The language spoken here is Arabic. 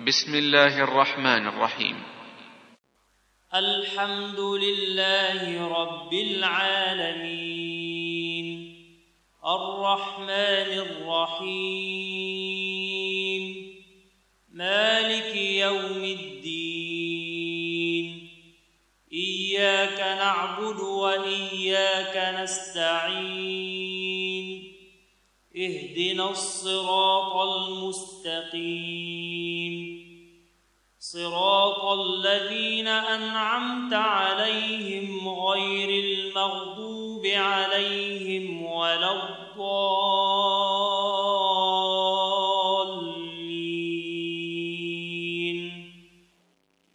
بسم الله الرحمن الرحيم. الحمد لله رب العالمين الرحمن الرحيم مالك يوم الدين إياك نعبد وإياك نستعين اهدنا الصراط المستقيم صراط الذين أنعمت عليهم غير المغضوب عليهم ولا الضالين.